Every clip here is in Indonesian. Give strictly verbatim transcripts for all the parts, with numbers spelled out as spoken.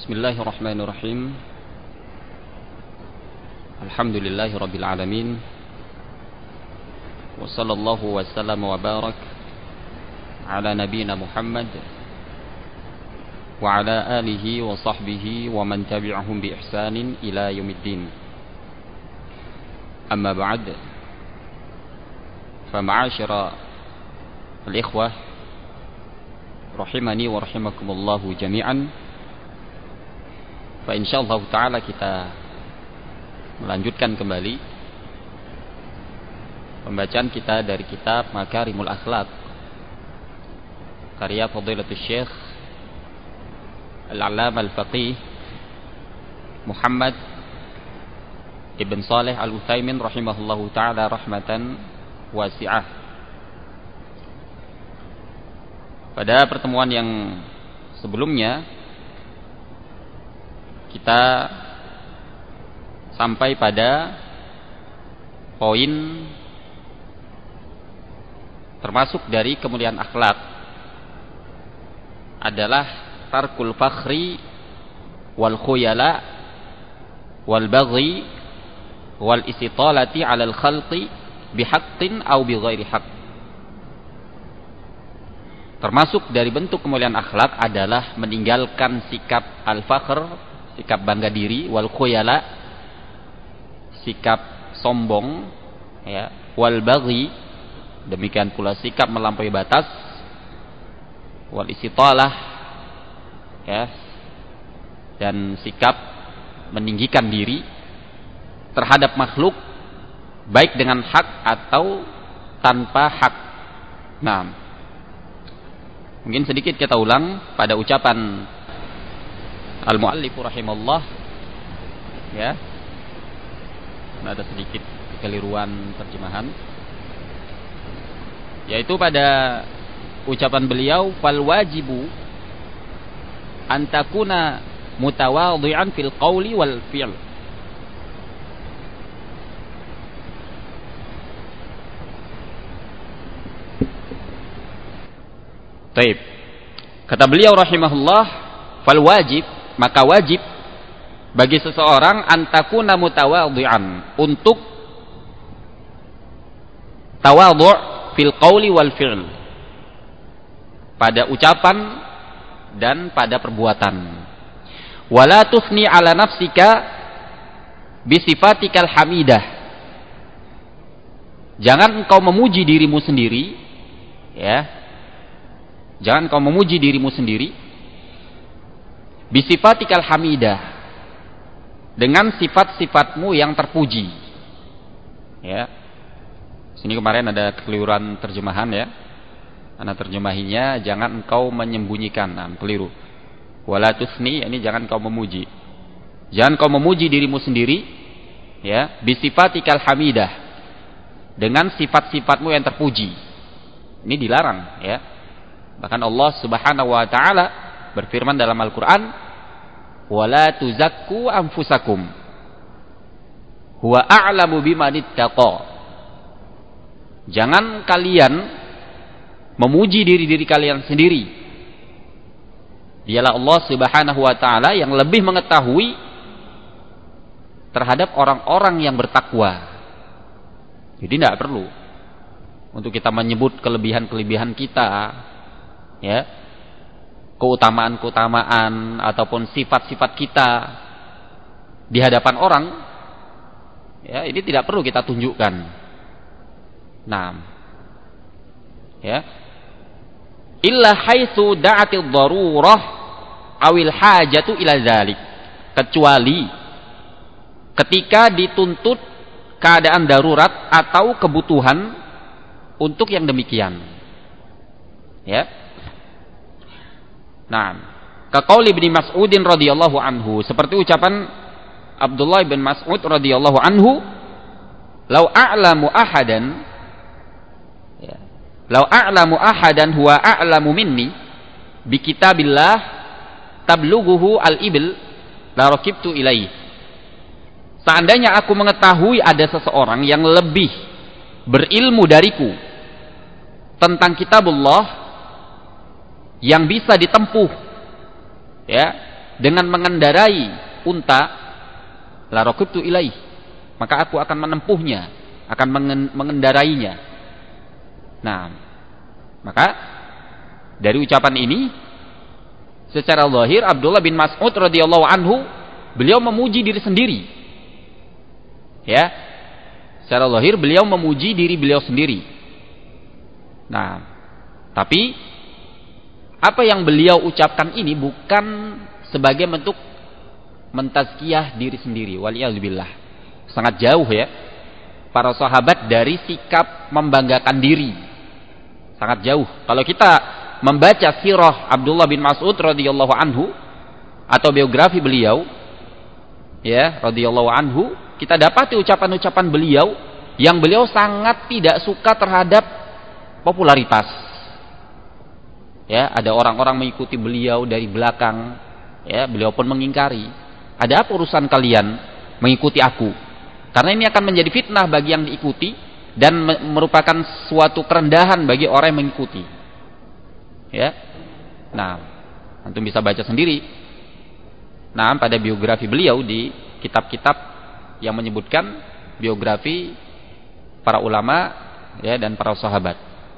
Bismillahirrahmanirrahim. Alhamdulillahi rabbil alamin. Wa sallallahu wa sallam wa barak ala nabiyyina Muhammad wa ala alihi wa sahbihi wa man tabi'ahum bi ihsanin ila yaumiddin. Amma ba'd. Fa ma'asyara al-ikhwah rahimani wa rahimakumullahu jami'an. Fa insyaallah taala kita melanjutkan kembali pembacaan kita dari kitab Makarimul Akhlaq karya Fadilatul Syekh Al-Allamah Al-Faqih Muhammad Ibn Saleh Al-Utsaimin rahimahullahu taala rahmatan wasi'ah. Pada pertemuan yang sebelumnya kita sampai pada poin termasuk dari kemuliaan akhlak adalah tarkul fakhri wal khuyala wal baghi wal istitalati 'alal khalqi bihaqqin aw bighairi haqq. Termasuk dari bentuk kemuliaan akhlak adalah meninggalkan sikap al-fakhr, sikap bangga diri, wal khuyala, sikap sombong, ya, wal baghi, demikian pula sikap melampaui batas, wal istitalah, ya, dan sikap meninggikan diri terhadap makhluk baik dengan hak atau tanpa hak. Nah, mungkin sedikit kita ulang pada ucapan al-muallif rahimahullah, ya, ada sedikit kekeliruan terjemahan, yaitu pada ucapan beliau, fal wajibu antakuna mutawadhi'an fil qawli wal fi'l. Taib. Kata beliau rahimahullah, fal wajib, maka wajib bagi seseorang antakuna mutawadhi'an, untuk tawadhu' fil qawli wal fi'l, pada ucapan dan pada perbuatan. Wala tusni ala nafsika bisifatikal hamidah. Jangan engkau memuji dirimu sendiri, ya. Jangan engkau memuji dirimu sendiri bisifatikal hamidah, dengan sifat-sifatmu yang terpuji. Ya. Sini kemarin ada kekeliruan terjemahan, ya. Karena terjemahinya jangan engkau menyembunyikan, nah, keliru. Wala tusni, ini jangan engkau memuji. Jangan engkau memuji dirimu sendiri, ya, bisifatikal hamidah, dengan sifat-sifatmu yang terpuji. Ini dilarang, ya. Bahkan Allah Subhanahu wa taala berfirman dalam Al-Qur'an, wala tuzakku anfusakum huwa a'lamu bimanittaqa. Jangan kalian memuji diri-diri kalian sendiri. Dialah Allah Subhanahu wa taala yang lebih mengetahui terhadap orang-orang yang bertakwa. Jadi tidak perlu untuk kita menyebut kelebihan-kelebihan kita, ya, keutamaan-keutamaan ataupun sifat-sifat kita di hadapan orang, ya, ini tidak perlu kita tunjukkan. Nah, ya, illa haitsu da'atil darurah awil hajatu ila dzalik, kecuali ketika dituntut keadaan darurat atau kebutuhan untuk yang demikian, ya. Nah, kaqauli Ibnu Mas'udin radhiyallahu anhu, seperti ucapan Abdullah bin Mas'ud radhiyallahu anhu, "Lau a'lamu ahadan, ya, lau a'lamu ahadan huwa a'lamu minni bi kitabillah tablughuhu al-ibil la rakibtu ilaih." Seandainya aku mengetahui ada seseorang yang lebih berilmu dariku tentang kitabullah yang bisa ditempuh, ya, dengan mengendarai unta, la raqibtu ilaih, maka aku akan menempuhnya, akan mengendarainya. Nah, maka dari ucapan ini secara zahir Abdullah bin Mas'ud radhiyallahu anhu beliau memuji diri sendiri. Ya. Secara zahir beliau memuji diri beliau sendiri. Nah, tapi apa yang beliau ucapkan ini bukan sebagai bentuk mentazkiyah diri sendiri. Waliyadzubillah. Sangat jauh ya para sahabat dari sikap membanggakan diri. Sangat jauh. Kalau kita membaca sirah Abdullah bin Mas'ud radhiyallahu anhu atau biografi beliau, ya, radhiyallahu anhu, kita dapati ucapan-ucapan beliau yang beliau sangat tidak suka terhadap popularitas. Ya, ada orang-orang mengikuti beliau dari belakang, ya, beliau pun mengingkari. Ada apa urusan kalian mengikuti aku? Karena ini akan menjadi fitnah bagi yang diikuti dan merupakan suatu kerendahan bagi orang yang mengikuti. Ya. Nah, antum bisa baca sendiri. Nah, pada biografi beliau di kitab-kitab yang menyebutkan biografi para ulama, ya, dan para sahabat.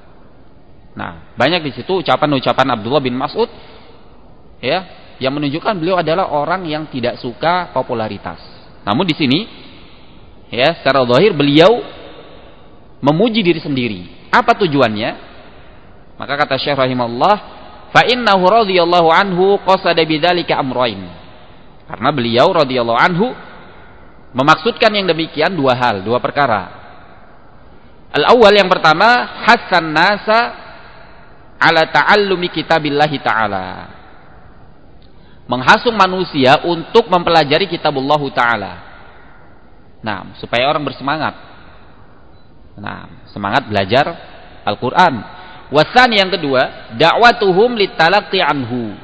Nah, banyak di situ ucapan-ucapan Abdullah bin Mas'ud, ya, yang menunjukkan beliau adalah orang yang tidak suka popularitas. Namun di sini, ya, secara zahir beliau memuji diri sendiri. Apa tujuannya? Maka kata Syekh rahimahullah, fa innahu radhiyallahu anhu qasada bidzalika amrayn. Karena beliau radhiyallahu anhu memaksudkan yang demikian dua hal, dua perkara. Al-awwal, yang pertama, hasan nasa ala ta'allumi kitabillahi ta'ala. Menghasung manusia untuk mempelajari kitabullah ta'ala. Nah, supaya orang bersemangat. Nah, semangat belajar Al-Quran. Wasani, yang kedua, da'watuhum litalaqi anhu.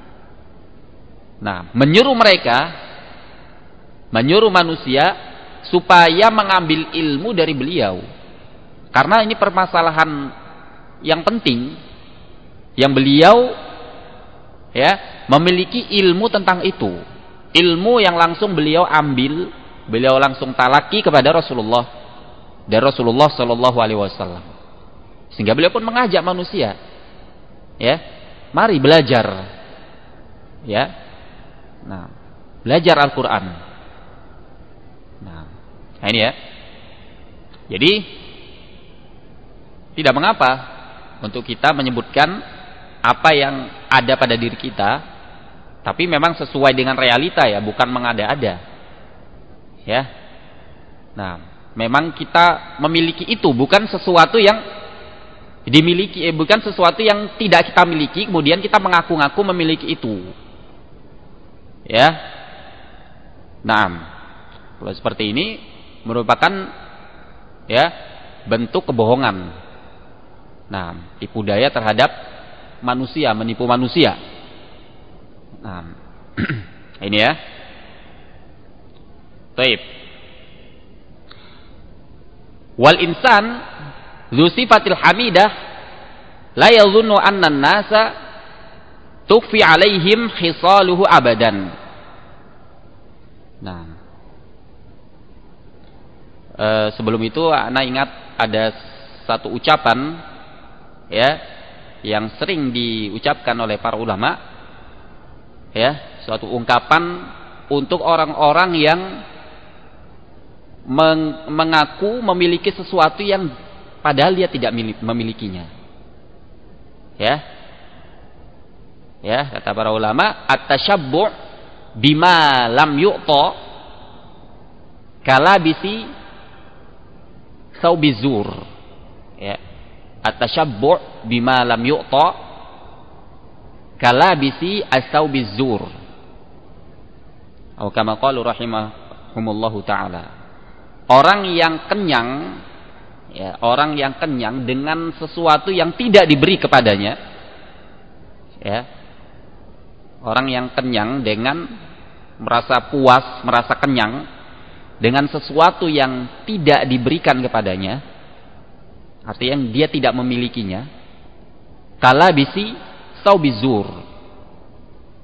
Nah, menyuruh mereka, menyuruh manusia supaya mengambil ilmu dari beliau. Karena ini permasalahan yang penting yang beliau, ya, memiliki ilmu tentang itu. Ilmu yang langsung beliau ambil, beliau langsung talaki kepada Rasulullah dari Rasulullah sallallahu alaihi wasallam. Sehingga beliau pun mengajak manusia, ya, mari belajar, ya, nah, belajar Al-Quran. Nah, ini ya. Jadi tidak mengapa untuk kita menyebutkan apa yang ada pada diri kita, tapi memang sesuai dengan realita, ya, bukan mengada-ada, ya. Nah, memang kita memiliki itu, bukan sesuatu yang dimiliki, eh, bukan sesuatu yang tidak kita miliki kemudian kita mengaku-ngaku memiliki itu, ya. Nah, kalau seperti ini merupakan, ya, bentuk kebohongan. Nah, tipu daya terhadap manusia, menipu manusia. Nah, ini ya. Baik. Wal insan dzu sifatil hamidah la yadhunnu anna an-nasa tukfi alaihim khisaluhu abadan. Nah, e, sebelum itu ana ingat ada satu ucapan, ya, yang sering diucapkan oleh para ulama, ya, suatu ungkapan untuk orang-orang yang meng mengaku memiliki sesuatu yang padahal dia tidak memilikinya. Ya. Ya, kata para ulama, at-tasyabbu' bima lam yu'ta kalabisi saubizur. Ya. At-tasyabbu' bima lam yu'ta kalabisi as-saubizur. Atau kama qalu rahimahumullahu taala. Orang yang kenyang, ya, orang yang kenyang dengan sesuatu yang tidak diberi kepadanya, ya, orang yang kenyang dengan merasa puas, merasa kenyang dengan sesuatu yang tidak diberikan kepadanya, artinya dia tidak memilikinya, kala bisi saubizur.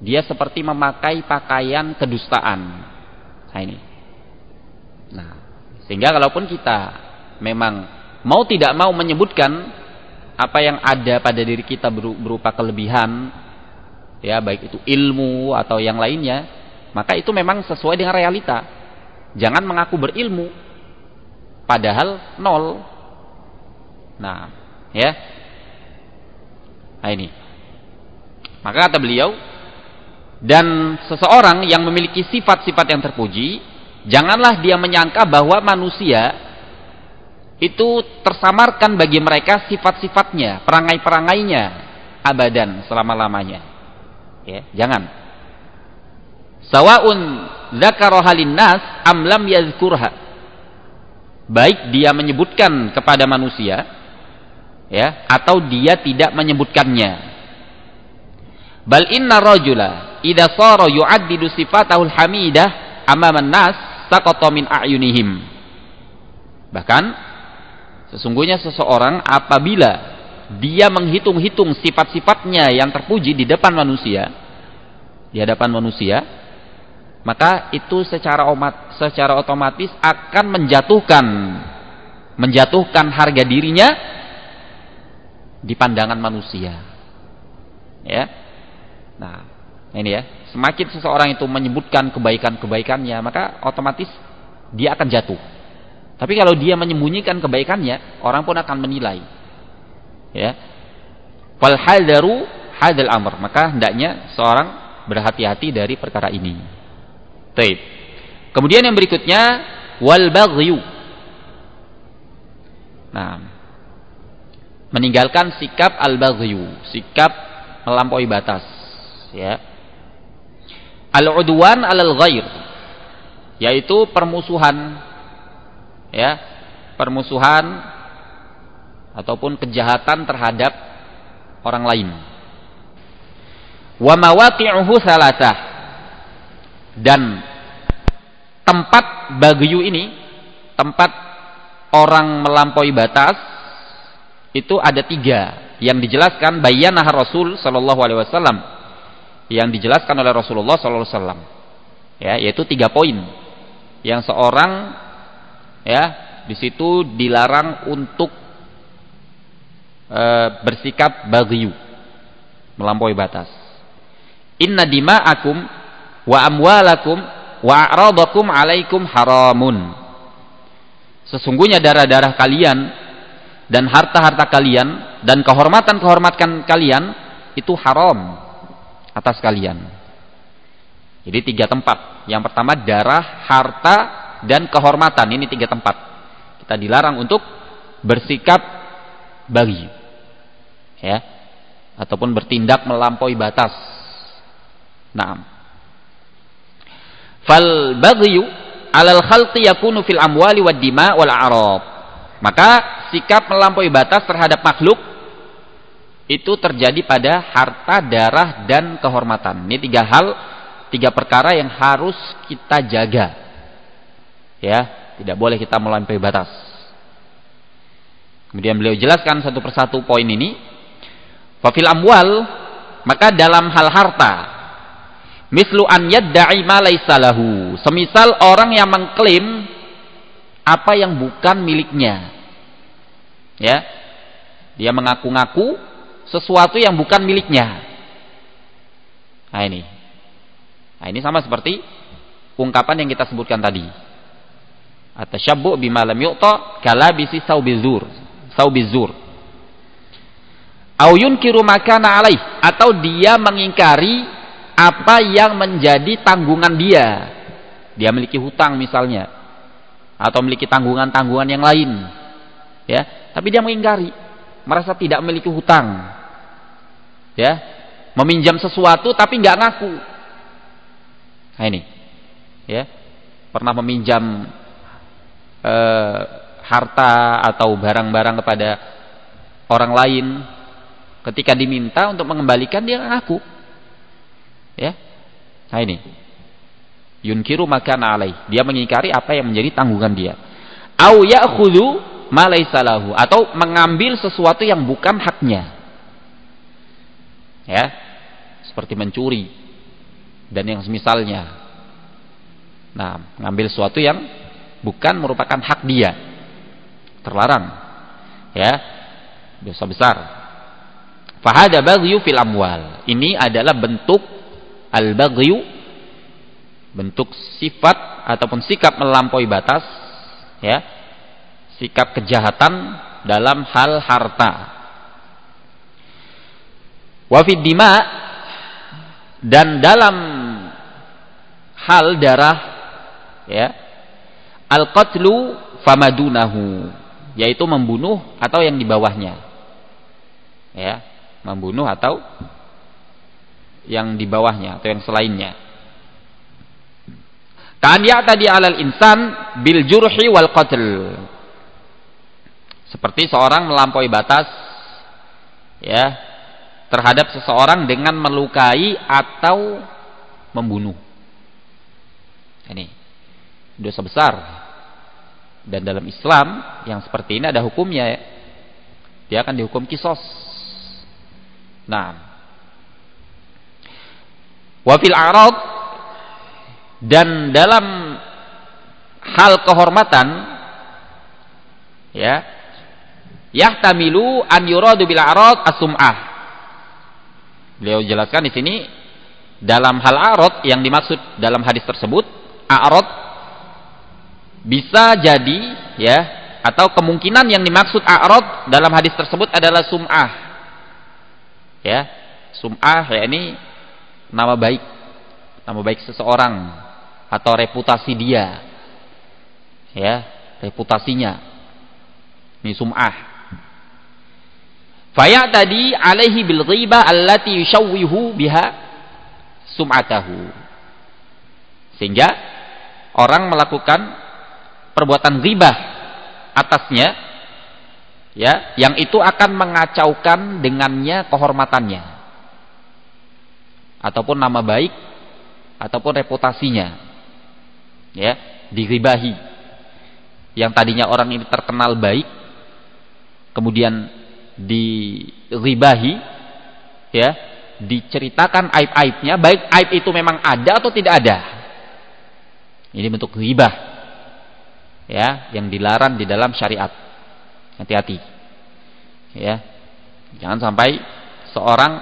dia seperti memakai pakaian kedustaan. Nah ini. Nah, sehingga kalaupun kita memang mau tidak mau menyebutkan apa yang ada pada diri kita berupa kelebihan, ya baik itu ilmu atau yang lainnya, maka itu memang sesuai dengan realita. Jangan mengaku berilmu padahal nol. Nah, ya. Nah ini. Maka kata beliau, dan seseorang yang memiliki sifat-sifat yang terpuji, janganlah dia menyangka bahwa manusia itu tersamarkan bagi mereka sifat-sifatnya, perangai-perangainya abadan, selama-lamanya. Ya, jangan. Sawaun dzakaraha linnas am lam yadhkurha. Baik dia menyebutkan kepada manusia, ya, atau dia tidak menyebutkannya. Bal inna rajula idza sara yu'addidu sifatahul hamidah amaman nas saqata min a'yunihim. Bahkan sesungguhnya seseorang apabila dia menghitung-hitung sifat-sifatnya yang terpuji di depan manusia, di hadapan manusia, maka itu secara omat, secara otomatis akan menjatuhkan menjatuhkan harga dirinya di pandangan manusia. Ya. Nah, ini ya, semakin seseorang itu menyebutkan kebaikan-kebaikannya, maka otomatis dia akan jatuh. Tapi kalau dia menyembunyikan kebaikannya, orang pun akan menilai. Ya. Fal hadaru hadal amr, maka hendaknya seorang berhati-hati dari perkara ini. Baik. Kemudian yang berikutnya wal baghyu. Nah, meninggalkan sikap al baghyu, sikap melampaui batas. Ya, al-udwan 'alal ghair, yaitu permusuhan, ya, permusuhan ataupun kejahatan terhadap orang lain. Wa mawaqi'uhu salasah, dan tempat bagyu ini, tempat orang melampaui batas itu ada tiga yang dijelaskan bayanah Rasul sallallahu alaihi wasallam, yang dijelaskan oleh Rasulullah sallallahu alaihi wasallam, ya, yaitu tiga poin yang seorang, ya, di situ dilarang untuk e, bersikap baghyu, melampaui batas. Inna dima'akum wa amwalakum wa a'radakum alaikum haramun. Sesungguhnya darah-darah kalian dan harta-harta kalian dan kehormatan-kehormatan kalian itu haram atas kalian. Jadi tiga tempat. Yang pertama darah, harta, dan kehormatan. Ini tiga tempat. Kita dilarang untuk bersikap baghyu, ya, ataupun bertindak melampaui batas. Naam. Fal baghyu 'alal khalqi yakunu fil amwali wad dima' wal a'rad. Maka sikap melampaui batas terhadap makhluk itu terjadi pada harta, darah, dan kehormatan. Ini tiga hal, tiga perkara yang harus kita jaga. Ya, tidak boleh kita melampaui batas. Kemudian beliau jelaskan satu persatu poin ini. Fa fil amwal, maka dalam hal harta, mislu an yadda'i ma laysa lahu. Semisal orang yang mengklaim apa yang bukan miliknya. Ya. Dia mengaku-ngaku sesuatu yang bukan miliknya. Nah ini. Nah ini sama seperti ungkapan yang kita sebutkan tadi. At-tasyabbu bima lam yu'ta kalabisi saubizur. Saubizur. Au yunkiru makana alaih, atau dia mengingkari apa yang menjadi tanggungan dia. Dia memiliki hutang misalnya, atau memiliki tanggungan-tanggungan yang lain. Ya, tapi dia mengingkari, merasa tidak memiliki hutang. Ya, meminjam sesuatu tapi nggak ngaku. Nah ini, ya, pernah meminjam eh, harta atau barang-barang kepada orang lain, ketika diminta untuk mengembalikan dia nggak ngaku. Ya, nah ini, yunkiru makana alaih, dia mengingkari apa yang menjadi tanggungan dia. Au ya'khudhu ma laysa lahu, atau mengambil sesuatu yang bukan haknya. Ya, seperti mencuri, dan yang semisalnya. Nah, ngambil sesuatu yang bukan merupakan hak dia, terlarang, ya, dosa besar. Fahada baghyu fil amwal. Ini adalah bentuk al-baghyu, bentuk sifat ataupun sikap melampaui batas, ya, sikap kejahatan dalam hal harta. Wa fid dima, dan dalam hal darah, ya, al-qatlu famadunahu, yaitu membunuh atau yang di bawahnya, ya, membunuh atau yang di bawahnya atau yang selainnya. Kan ya'tadi 'alal insan bil jurhi wal qatl, seperti seorang melampaui batas, ya, terhadap seseorang dengan melukai atau membunuh. Ini dosa besar, dan dalam Islam yang seperti ini ada hukumnya, ya. Dia akan dihukum kisos. Nah, wafil a'rad, dan dalam hal kehormatan, ya, yahtamilu an yuradu bil a'rad as-sum'ah. Beliau jelaskan di sini dalam hal a'rad yang dimaksud dalam hadis tersebut, a'rad bisa jadi, ya, atau kemungkinan yang dimaksud a'rad dalam hadis tersebut adalah sum'ah. Ya, sum'ah, ya, ini nama baik, nama baik seseorang atau reputasi dia, ya, reputasinya. Ini sum'ah. Faya tadi alaihi bil ghibah allati yushawwihu biha sum'atahu, sehingga orang melakukan perbuatan ghibah atasnya, ya, yang itu akan mengacaukan dengannya kehormatannya ataupun nama baik ataupun reputasinya, ya, dighibahi. Yang tadinya orang ini terkenal baik kemudian dighibahi, ya, diceritakan aib-aibnya, baik aib itu memang ada atau tidak ada. Ini bentuk ghibah, ya, yang dilarang di dalam syariat. Hati-hati, ya, jangan sampai seorang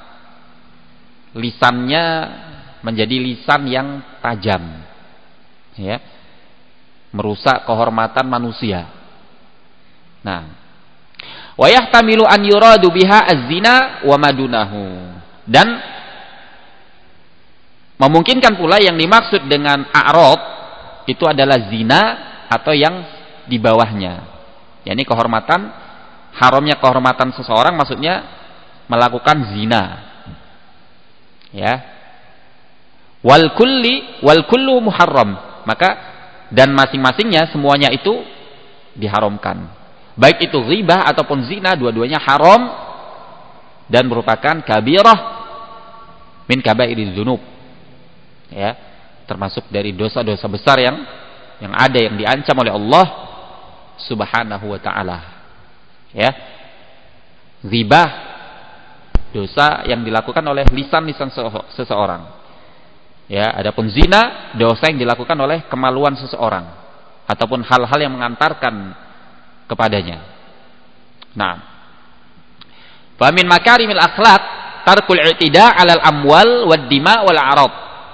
lisannya menjadi lisan yang tajam, ya, merusak kehormatan manusia. Nah, wa yahtamilu an yuradu biha az-zina wa madunahu, dan memungkinkan pula yang dimaksud dengan a'rad itu adalah zina atau yang di bawahnya. Ya, ini kehormatan, haramnya kehormatan seseorang maksudnya melakukan zina, ya. Wal kulli wal kullu muharram, maka dan masing-masingnya semuanya itu diharamkan. Baik itu ghibah ataupun zina, dua-duanya haram dan merupakan kabirah min kabairiz dzunub, ya, termasuk dari dosa-dosa besar yang yang ada yang diancam oleh Allah Subhanahu wa ta'ala, ya. Ghibah, dosa yang dilakukan oleh lisan-lisan seseorang, ya. Adapun zina, dosa yang dilakukan oleh kemaluan seseorang ataupun hal-hal yang mengantarkan kepadanya. Nah, fa min makarimil akhlaq tarkul i'tida' 'alal amwal wad dima' wal a'rad.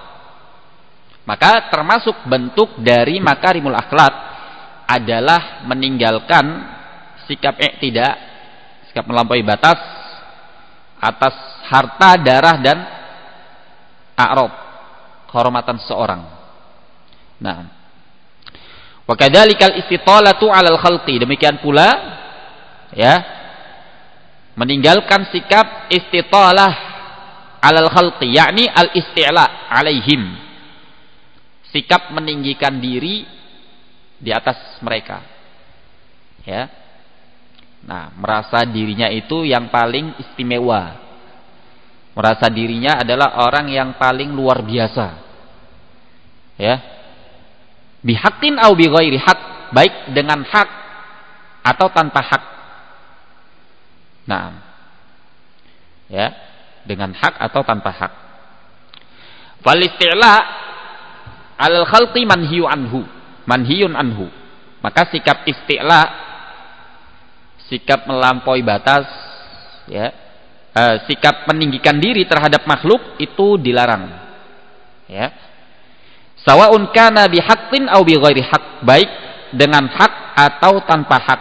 Maka termasuk bentuk dari makarimul akhlaq adalah meninggalkan sikap i'tida', sikap melampaui batas atas harta, darah, dan a'rad, kehormatan seseorang. Nah, wa kadzalikal istitalatu 'alal khalqi, demikian pula, ya, meninggalkan sikap istitalah 'alal khalqi, yakni al-isti'la 'alaihim, sikap meninggikan diri di atas mereka, ya. Nah, merasa dirinya itu yang paling istimewa, merasa dirinya adalah orang yang paling luar biasa, ya, bihaqqin au bi ghairi haq, baik dengan hak atau tanpa hak. Nah, ya, dengan hak atau tanpa hak. Fal isti'la 'alal khalqi manhiyu anhu, manhiyun anhu. Maka sikap isti'la, sikap melampaui batas, ya, uh, sikap meninggikan diri terhadap makhluk itu dilarang. Ya. Sawa'un kana bihaqqin aw bighairi haqq, baik dengan hak atau tanpa hak.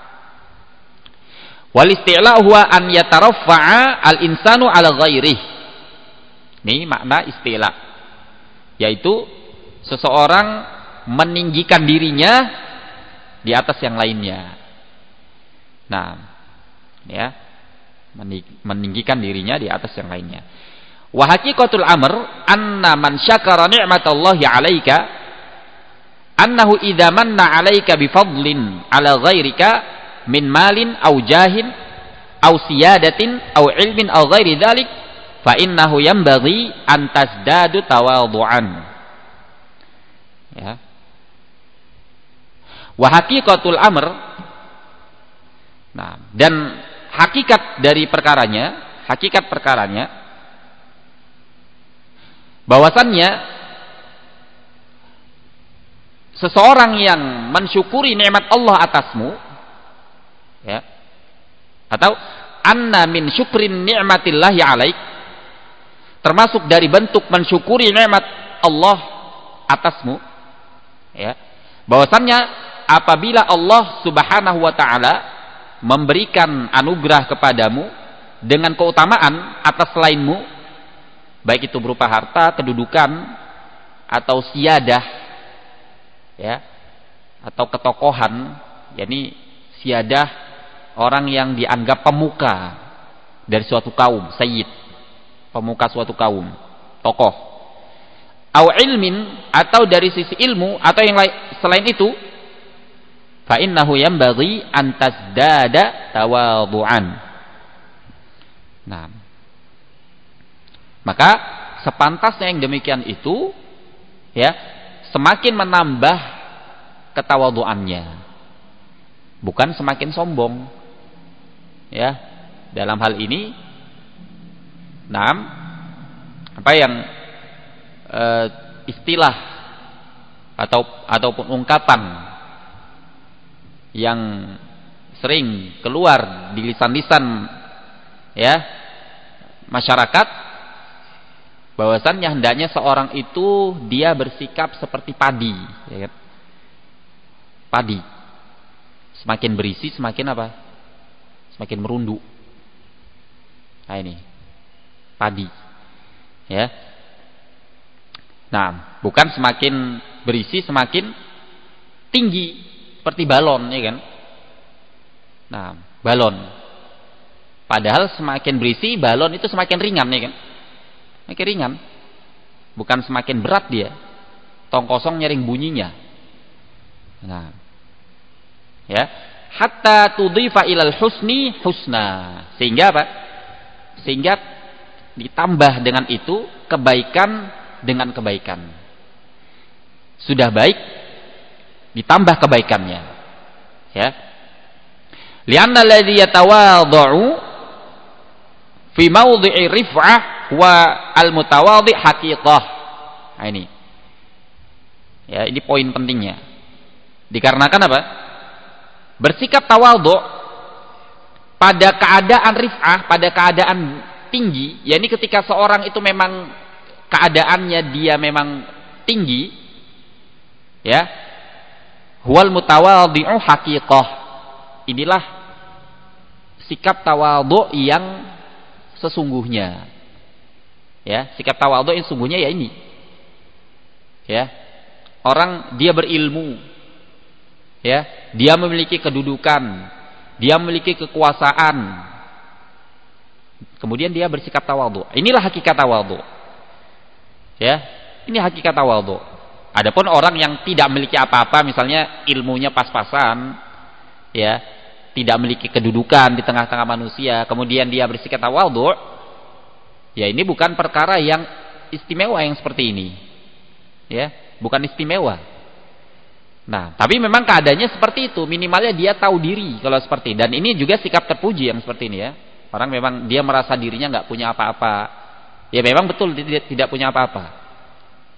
Wal isti'la huwa an yataraffa'a al-insanu 'ala ghairihi. Ini makna isti'la, yaitu seseorang meninggikan dirinya di atas yang lainnya. Nah, ya, meninggikan dirinya di atas yang lainnya. Wa haqiqatul amr anna man syakara ni'matallahi 'alaika annahu idza manna 'alaika bi fadlin 'ala ghairika min malin aw jahin aw siyadatin aw ilmin aw ghairi dzalik fa innahu yanbaghi an tasdadu tawadhu'an. Ya. Wa haqiqatul amr, nah, dan hakikat dari perkaranya, hakikat perkaranya bahwasannya seseorang yang mensyukuri nikmat Allah atasmu, ya, atau anna min syukrin ni'matillahi 'alaik, termasuk dari bentuk mensyukuri nikmat Allah atasmu, ya, bahwasannya apabila Allah Subhanahu wa taala memberikan anugerah kepadamu dengan keutamaan atas selainmu, baik itu berupa harta, kedudukan, atau siyadah, ya, atau ketokohan, yakni siyadah, orang yang dianggap pemuka dari suatu kaum, sayyid, pemuka suatu kaum, tokoh. Au ilmin, atau dari sisi ilmu, atau yang lain selain itu, fa innahu yanbaghi an tasdada tawadhu'an. Nah, maka sepantasnya yang demikian itu, ya, semakin menambah ketawadhu'annya, bukan semakin sombong. Ya, dalam hal ini, nah, apa yang e, istilah atau ataupun ungkapan yang sering keluar di lisan-lisan, ya, masyarakat, bahwasannya hendaknya seorang itu dia bersikap seperti padi, ya kan? Padi semakin berisi semakin apa? Semakin merunduk. Nah, ini padi, ya. Nah, bukan semakin berisi semakin tinggi seperti balon, ya kan? Nah, balon. Padahal semakin berisi balon itu semakin ringan, ya kan? Semakin ringan. Bukan semakin berat dia. Tong kosong nyaring bunyinya. Nah, ya, hatta tudhifa ilal husni husna. Sehingga apa? Sehingga ditambah dengan itu kebaikan dengan kebaikan. Sudah baik ditambah kebaikannya, ya. Li'anna alladhi yatawadhu fi mawdhi'i rif'ah wa al-mutawadhi' haqiqah. Nah, ini, ya, ini poin pentingnya. Dikarenakan apa? Bersikap tawadhu pada keadaan rif'ah, pada keadaan tinggi, yakni ketika seorang itu memang keadaannya dia memang tinggi, ya, huwal mutawadhi'u haqiqah. Inilah sikap tawadhu yang sesungguhnya. Ya, sikap tawadhu yang sesungguhnya ya ini. Ya. Orang dia berilmu. Ya, dia memiliki kedudukan, dia memiliki kekuasaan. Kemudian dia bersikap tawadhu. Inilah hakikat tawadhu. Ya, ini hakikat tawadhu. Adapun orang yang tidak memiliki apa-apa, misalnya ilmunya pas-pasan, ya, tidak memiliki kedudukan di tengah-tengah manusia, kemudian dia bersikap tawadhu, ya, ini bukan perkara yang istimewa yang seperti ini, ya, bukan istimewa. Nah, tapi memang keadaannya seperti itu, minimalnya dia tahu diri kalau seperti, dan ini juga sikap terpuji yang seperti ini, ya. Orang memang dia merasa dirinya nggak punya apa-apa, ya memang betul tidak, tidak punya apa-apa.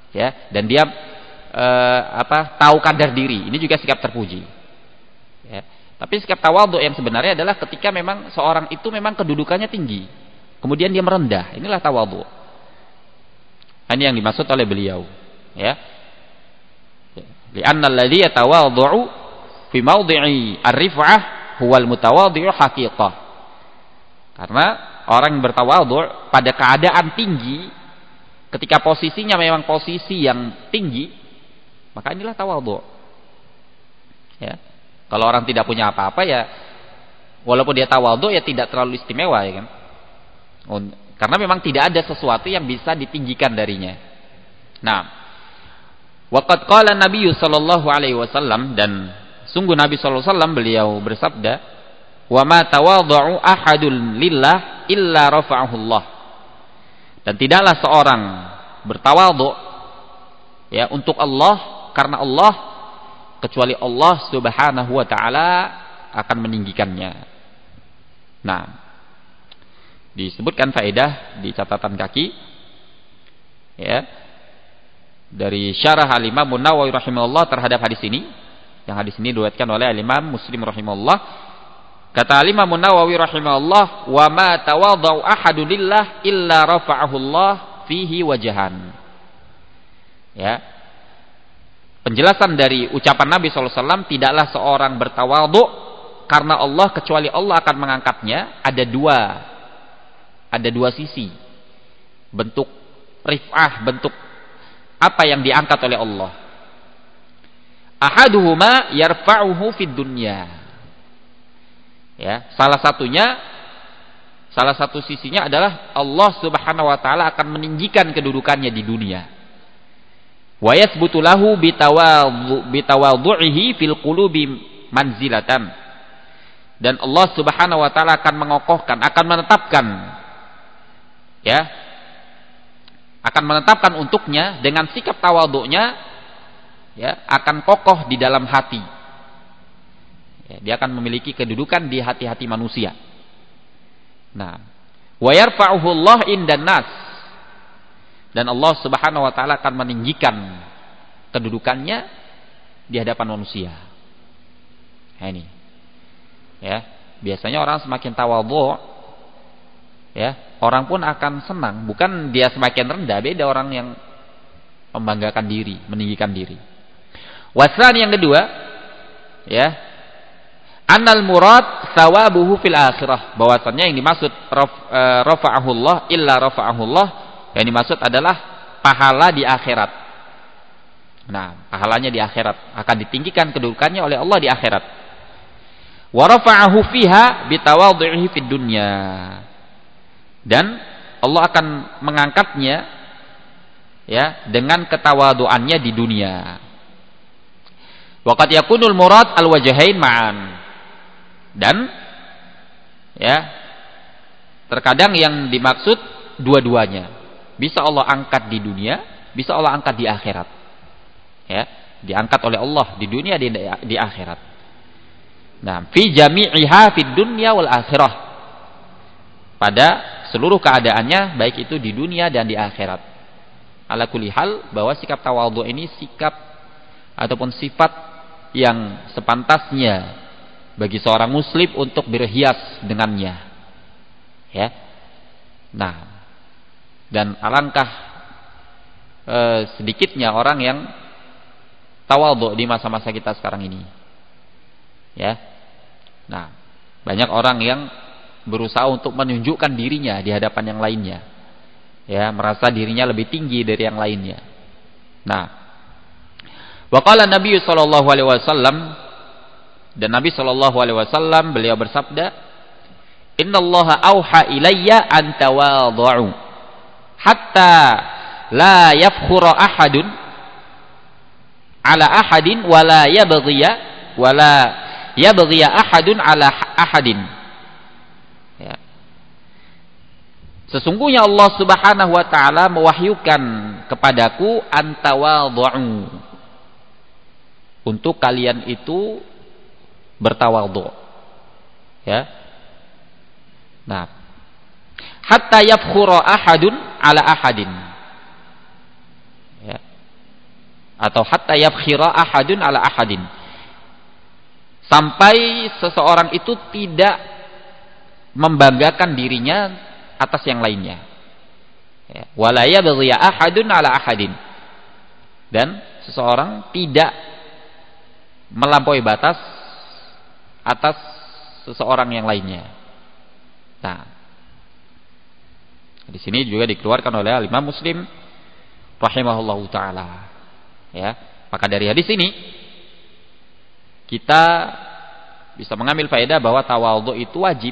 Ya, dan dia eh, apa? tahu kadar diri. Ini juga sikap terpuji. Ya. Tapi sikap tawadhu yang sebenarnya adalah ketika memang seorang itu memang kedudukannya tinggi, kemudian dia merendah. Inilah tawadhu. Ini yang dimaksud oleh beliau. Ya. Li'anna alladhi yatawadhu fi mawdi'i ar-rif'ah huwal mutawadhi'u haqiqah. Karena orang yang bertawadhu pada keadaan tinggi, ketika posisinya memang posisi yang tinggi, maka inilah tawadhu. Ya. Kalau orang tidak punya apa-apa ya, walaupun dia tawadhu ya tidak terlalu istimewa ya kan. Karena memang tidak ada sesuatu yang bisa ditinggikan darinya. Nah, waqad qala Nabi sallallahu alaihi wasallam, dan sungguh Nabi sallallahu alaihi wasallam beliau bersabda, "Wa ma tawadhu ahadun lillah illa rafa'ahu Allah." Dan tidaklah seorang bertawadhu ya untuk Allah, karena Allah, kecuali Allah Subhanahu wa taala akan meninggikannya. Nah, disebutkan faedah di catatan kaki ya dari syarah al-Imam An-Nawawi rahimahullah terhadap hadis ini. Yang hadis ini diriwayatkan oleh al-Imam Muslim rahimahullah. Kata al-Imam An-Nawawi rahimahullah, "Wa ma tawadhu ahadun lillah illa rafa'ahu Allah fihi wajhan." Ya. Penjelasan dari ucapan Nabi sallallahu alaihi wasallam, tidaklah seorang bertawadhu karena Allah kecuali Allah akan mengangkatnya. Ada dua ada dua sisi bentuk rif'ah, bentuk apa yang diangkat oleh Allah. Ahaduhuma yarfa'uhu fid dunya. Ya, salah satunya salah satu sisinya adalah Allah Subhanahu wa taala akan meninggikan kedudukannya di dunia. Wa yathbutu lahu bitawadhu bitawadhu'ihi fil qulubi manzilatan. Dan Allah Subhanahu wa taala akan mengokohkan, akan menetapkan ya, akan menetapkan untuknya dengan sikap tawadhu'nya ya, akan kokoh di dalam hati. Ya, dia akan memiliki kedudukan di hati-hati manusia. Nah, wa yarfa'uhu Allah indan nas. Dan Allah Subhanahu wa taala akan meninggikan kedudukannya di hadapan manusia. Nah, ini. Ya, biasanya orang semakin tawadhu ya, orang pun akan senang, bukan dia semakin rendah, beda orang yang membanggakan diri, meninggikan diri. Wasan yang kedua, ya, annal murad thawabuhu fil akhirah, bahwasannya yang dimaksud rafa'ahu Allah illa rafa'ahu Allah, yang dimaksud adalah pahala di akhirat. Nah, pahalanya di akhirat akan ditinggikan kedudukannya oleh Allah di akhirat. Wa rafa'ahu fiha bitawadhu'ihi fid dunya. Dan Allah akan mengangkatnya ya dengan ketawaduannya di dunia. Waqad yakunul murad al-wajhain ma'an. Dan ya, terkadang yang dimaksud dua-duanya. Bisa Allah angkat di dunia, bisa Allah angkat di akhirat. Ya, diangkat oleh Allah di dunia, di, di akhirat. Nah, fi jami'iha fid dunya wal akhirah. Pada seluruh keadaannya, baik itu di dunia dan di akhirat. Ala kulli hal, bahwa sikap tawadhu ini sikap ataupun sifat yang sepantasnya bagi seorang muslim untuk berhias dengannya. Ya. Nah, dan alangkah eh, sedikitnya orang yang tawadhu di masa-masa kita sekarang ini. Ya. Nah, banyak orang yang berusaha untuk menunjukkan dirinya di hadapan yang lainnya. Ya, merasa dirinya lebih tinggi dari yang lainnya. Nah, wa qala Nabi sallallahu alaihi wasallam, dan Nabi sallallahu alaihi wasallam beliau bersabda, "Innallaha auha ilayya an tawadhu hatta la yafkhura ahadun ala ahadin wala yabghiya wala yabghiya ahadun ala ahadin." Ya. Sesungguhnya Allah Subhanahu wa taala mewahyukan kepadaku antawadhu, untuk kalian itu bertawadhu. Ya. Nah, hatta yafkhura ahadun ala ahadin. Ya. atau hatta yabkhira ahadun ala ahadin, sampai seseorang itu tidak membanggakan dirinya atas yang lainnya. Ya, wala yabghi ahadun ala ahadin, dan seseorang tidak melampaui batas atas seseorang yang lainnya. Nah, di sini juga dikeluarkan oleh Imam Muslim rahimahullahu taala. Ya, maka dari hadis ini kita bisa mengambil faedah bahwa tawadhu itu wajib.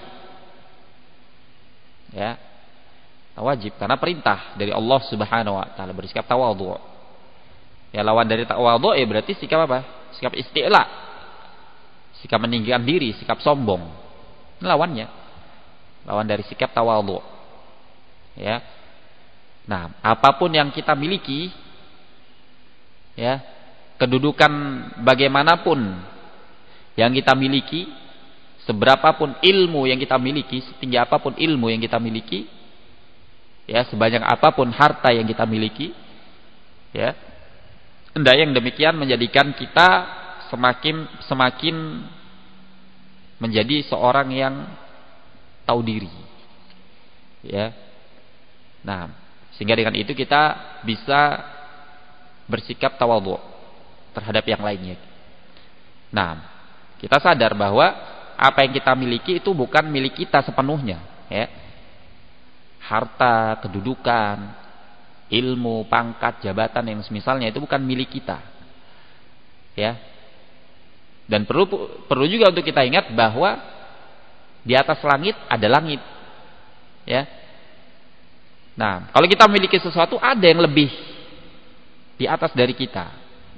Ya, wajib karena perintah dari Allah Subhanahu wa taala bersikap tawadhu. Ya, lawan dari tawadhu ya berarti sikap apa? Sikap isti'la. Sikap meninggikan diri, sikap sombong. Ini lawannya. Lawan dari sikap tawadhu. Ya. Nah, apapun yang kita miliki, ya, kedudukan bagaimanapun yang kita miliki, seberapapun ilmu yang kita miliki, setinggi apapun ilmu yang kita miliki, ya, sebanyak apapun harta yang kita miliki, ya, hendaknya yang demikian menjadikan kita semakin semakin menjadi seorang yang tahu diri, ya. Nah, sehingga dengan itu kita bisa bersikap tawadhu terhadap yang lainnya. Nah, kita sadar bahwa apa yang kita miliki itu bukan milik kita sepenuhnya, ya. Harta, kedudukan, ilmu, pangkat, jabatan yang semisalnya itu bukan milik kita. Ya. Dan perlu perlu juga untuk kita ingat bahwa di atas langit ada langit. Ya. Nah, kalau kita memiliki sesuatu, ada yang lebih di atas dari kita.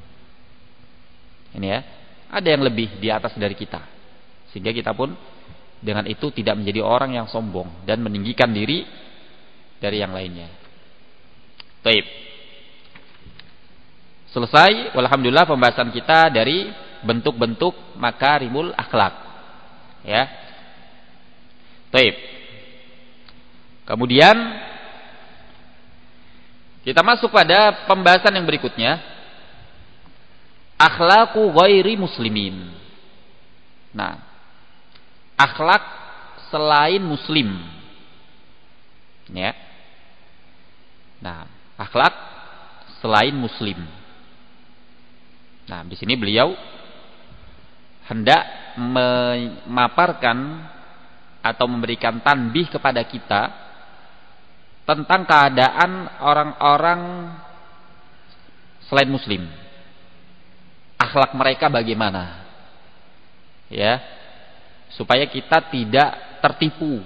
Ini ya, ada yang lebih di atas dari kita. Sehingga kita pun dengan itu tidak menjadi orang yang sombong dan meninggikan diri dari yang lainnya. Baik. Selesai, walhamdulillah pembahasan kita dari bentuk-bentuk makarimul akhlak. Ya. Baik. Kemudian kita masuk pada pembahasan yang berikutnya, akhlaqu ghairi muslimin. Nah, akhlak selain muslim. Ya. Nah, akhlak selain muslim. Nah, di sini beliau hendak memaparkan atau memberikan tanbih kepada kita tentang keadaan orang-orang selain muslim. Akhlak mereka bagaimana? Ya. Supaya kita tidak tertipu.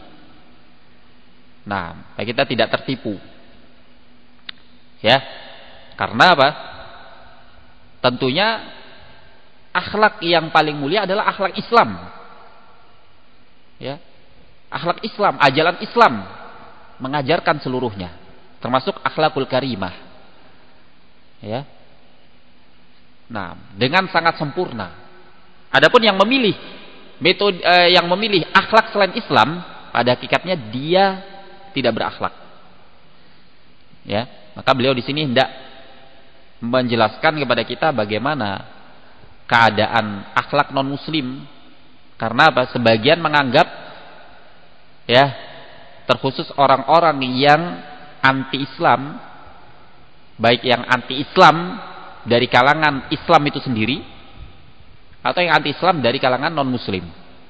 Nah, supaya kita tidak tertipu. Ya. Karena apa? Tentunya akhlak yang paling mulia adalah akhlak Islam. Ya. Akhlak Islam, ajaran Islam mengajarkan seluruhnya, termasuk akhlakul karimah. Ya. Nah, dengan sangat sempurna. Adapun yang memilih metode eh, yang memilih akhlak selain Islam, pada hakikatnya dia tidak berakhlak. Ya, maka beliau di sini hendak menjelaskan kepada kita bagaimana keadaan akhlak non muslim. Karena apa? Sebagian menganggap, ya, terkhusus orang-orang yang anti-Islam, baik yang anti-Islam dari kalangan Islam itu sendiri, atau yang anti-Islam dari kalangan non-Muslim.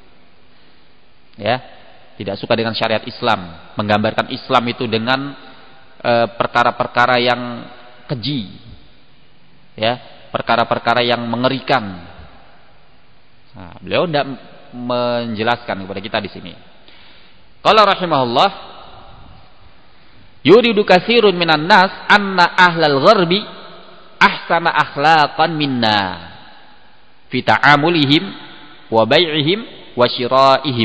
Ya, tidak suka dengan syariat Islam, menggambarkan Islam itu dengan e, perkara-perkara yang keji, ya, perkara-perkara yang mengerikan. Nah, beliau tidak menjelaskan kepada kita di sini. Qala rahimahullah, yuridu katsirun minan nas anna ahlal gharbi ahsana akhlaqan minna fi ta'amulihim wa bai'ihim wa syira'ihim.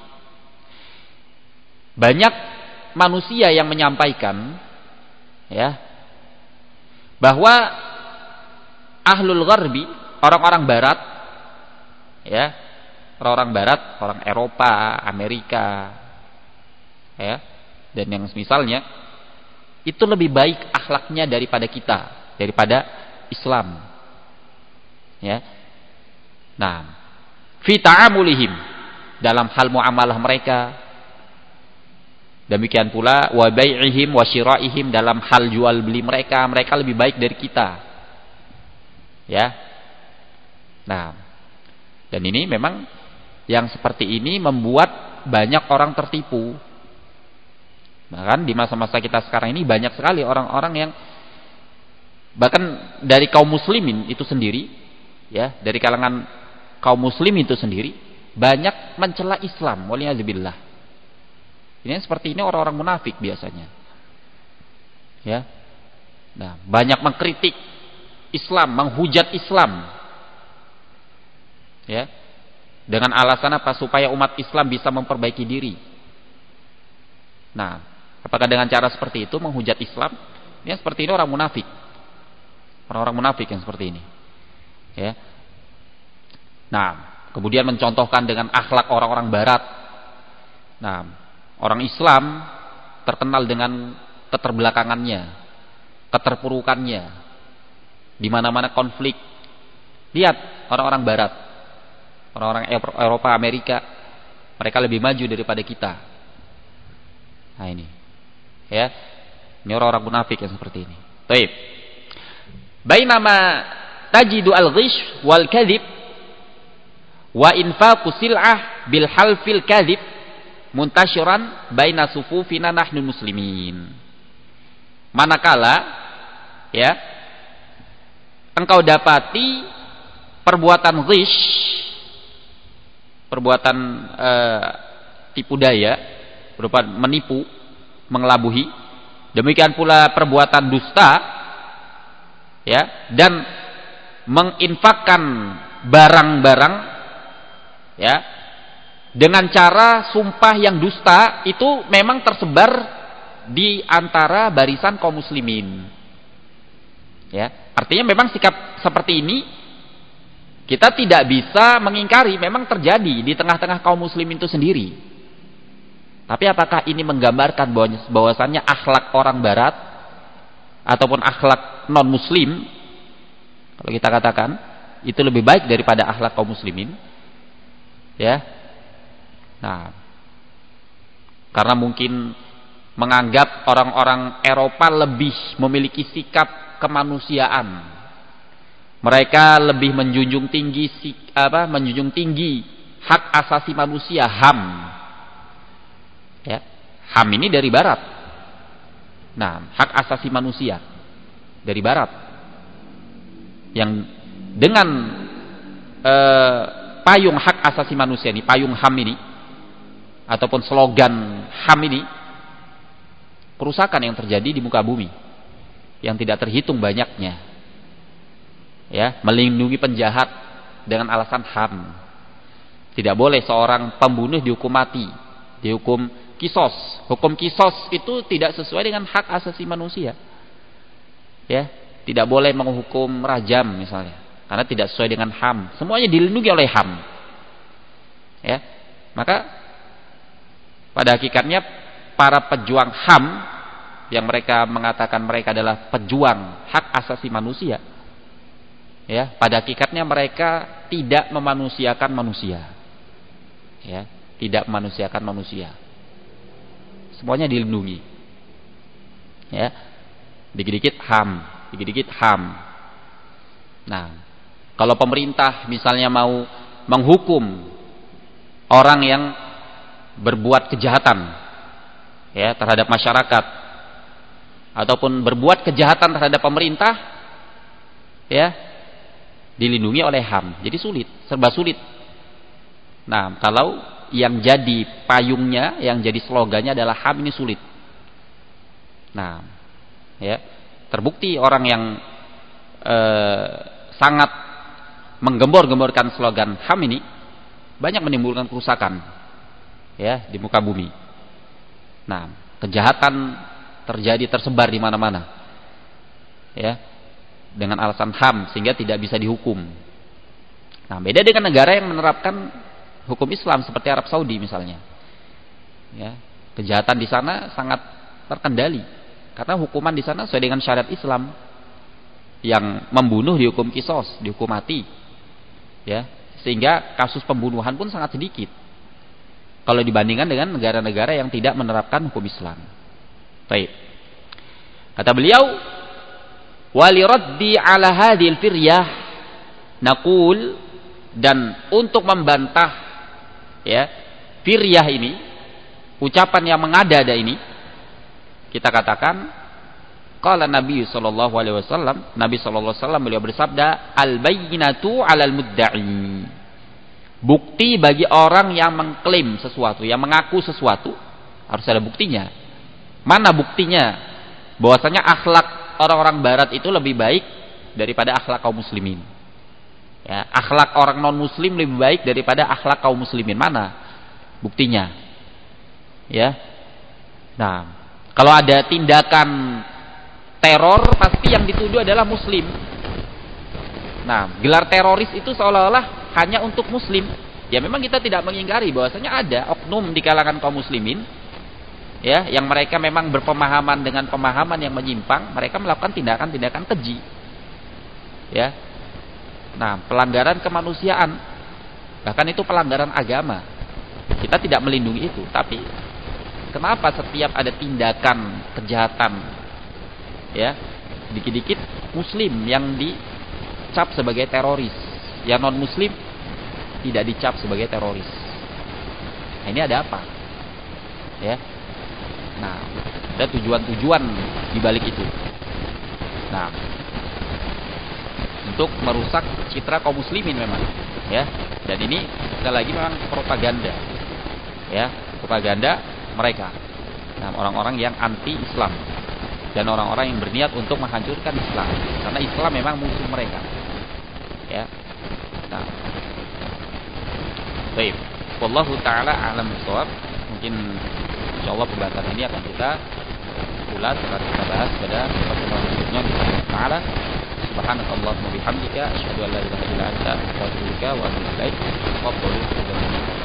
Banyak manusia yang menyampaikan, ya, bahwa ahlul gharbi, orang-orang barat, ya, orang-orang barat, orang Eropa, Amerika, ya, dan yang semisalnya, itu lebih baik akhlaknya daripada kita, daripada Islam. Ya. Nah, fi ta'amulihim, dalam hal muamalah mereka. Demikian pula wa bai'ihim wa syira'ihim, dalam hal jual beli mereka, mereka lebih baik dari kita. Ya. Nah, dan ini memang yang seperti ini membuat banyak orang tertipu. Bahkan di masa-masa kita sekarang ini banyak sekali orang-orang yang bahkan dari kaum muslimin itu sendiri, ya, dari kalangan kaum muslim itu sendiri banyak mencela Islam, waliyadzubillah. Ini seperti ini orang-orang munafik biasanya. Ya. Nah, banyak mengkritik Islam, menghujat Islam. Ya. Dengan alasan apa? Supaya umat Islam bisa memperbaiki diri. Nah, apakah dengan cara seperti itu menghujat Islam? Ini seperti ini orang munafik. Orang-orang munafik yang seperti ini. Ya. Nah, kemudian mencontohkan dengan akhlak orang-orang barat. Nah, orang Islam terkenal dengan keterbelakangannya, keterpurukannya, di mana-mana konflik. Lihat orang-orang barat, orang-orang Eropa, Amerika, mereka lebih maju daripada kita. Nah ini, ya, ini orang-orang munafik yang seperti ini. Taib. Bainama tajidu al-ghish wal kadhib wa infaqu sil'ah bil halfil kadhib muntasyiran baina sufufina nahnu muslimin. Manakala, ya, engkau dapati perbuatan ghish, perbuatan uh, tipu daya, berupa menipu, mengelabuhi, demikian pula perbuatan dusta, ya, dan menginfakkan barang-barang, ya, dengan cara sumpah yang dusta, itu memang tersebar di antara barisan kaum muslimin. Ya, artinya memang sikap seperti ini kita tidak bisa mengingkari, memang terjadi di tengah-tengah kaum muslimin itu sendiri. Tapi apakah ini menggambarkan bahwasannya akhlak orang barat ataupun akhlak non muslim, kalau kita katakan itu lebih baik daripada akhlak kaum muslimin? Ya. Nah, karena mungkin menganggap orang-orang Eropa lebih memiliki sikap kemanusiaan. Mereka lebih menjunjung tinggi apa? Menjunjung tinggi hak asasi manusia, H A M. Ya, H A M ini dari barat. Nah, hak asasi manusia dari barat. Yang dengan eh, payung hak asasi manusia ini, payung H A M ini, ataupun slogan H A M ini, kerusakan yang terjadi di muka bumi yang tidak terhitung banyaknya, ya, melindungi penjahat dengan alasan H A M. Tidak boleh seorang pembunuh dihukum mati, dihukum kisos. Hukum kisos itu tidak sesuai dengan hak asasi manusia, ya. Tidak boleh menghukum rajam misalnya, karena tidak sesuai dengan H A M. Semuanya dilindungi oleh H A M, ya. Maka pada hakikatnya para pejuang H A M yang mereka mengatakan mereka adalah pejuang hak asasi manusia, ya, pada hakikatnya mereka tidak memanusiakan manusia, ya, tidak memanusiakan manusia. Semuanya dilindungi, ya, dikit-dikit H A M, dikit-dikit H A M. Nah, kalau pemerintah misalnya mau menghukum orang yang berbuat kejahatan, ya, terhadap masyarakat, ataupun berbuat kejahatan terhadap pemerintah, ya, dilindungi oleh H A M. Jadi sulit, serba sulit. Nah, kalau yang jadi payungnya, yang jadi slogannya adalah H A M, ini sulit. Nah, ya, terbukti orang yang eh, sangat menggembor-gemborkan slogan H A M ini banyak menimbulkan kerusakan, ya, di muka bumi. Nah, kejahatan terjadi tersebar di mana-mana, ya, dengan alasan H A M sehingga tidak bisa dihukum. Nah, beda dengan negara yang menerapkan hukum Islam seperti Arab Saudi misalnya, ya, kejahatan di sana sangat terkendali karena hukuman di sana sesuai dengan syariat Islam, yang membunuh dihukum kisos, dihukum mati. Ya, sehingga kasus pembunuhan pun sangat sedikit kalau dibandingkan dengan negara-negara yang tidak menerapkan hukum Islam. Baik. Kata beliau, waliraddi ala hadhil firyah naqul, dan untuk membantah ya firyah ini, ucapan yang mengada-ada ini, kita katakan qala Nabi sallallahu alaihi wasallam, Nabi sallallahu alaihi wasallam beliau bersabda, al bayyinatu 'alal mudda'i. Bukti bagi orang yang mengklaim sesuatu, yang mengaku sesuatu, harus ada buktinya. Mana buktinya? Bahwasanya akhlak orang-orang barat itu lebih baik daripada akhlak kaum muslimin. Ya, akhlak orang non muslim lebih baik daripada akhlak kaum muslimin. Mana buktinya? Ya. Nah, kalau ada tindakan teror, pasti yang dituduh adalah muslim. Nah, gelar teroris itu seolah-olah hanya untuk muslim. Ya, memang kita tidak mengingkari bahwasanya ada oknum di kalangan kaum muslimin, ya, yang mereka memang berpemahaman dengan pemahaman yang menyimpang, mereka melakukan tindakan-tindakan keji. Ya. Nah, pelanggaran kemanusiaan, bahkan itu pelanggaran agama. Kita tidak melindungi itu, tapi kenapa setiap ada tindakan kejahatan, ya, dikit-dikit muslim yang dicap sebagai teroris, yang non muslim tidak dicap sebagai teroris. Nah, ini ada apa? Ya. Nah, ada tujuan-tujuan di balik itu. Nah, untuk merusak citra kaum muslimin memang, ya. Dan ini sekali lagi memang propaganda, ya, propaganda mereka. Nah, orang-orang yang anti-Islam dan orang-orang yang berniat untuk menghancurkan Islam, karena Islam memang musuh mereka. Ya. Nah, baik. Wallahu taala a'lam bishawab. Mungkin insyaallah pembahasan ini akan kita ulas, akan kita bahas pada pertemuan berikutnya bismillah taala. Subhanakallahumma bihamdika asyhadu an la ilaha illa anta astaghfiruka wa atubu ilaik.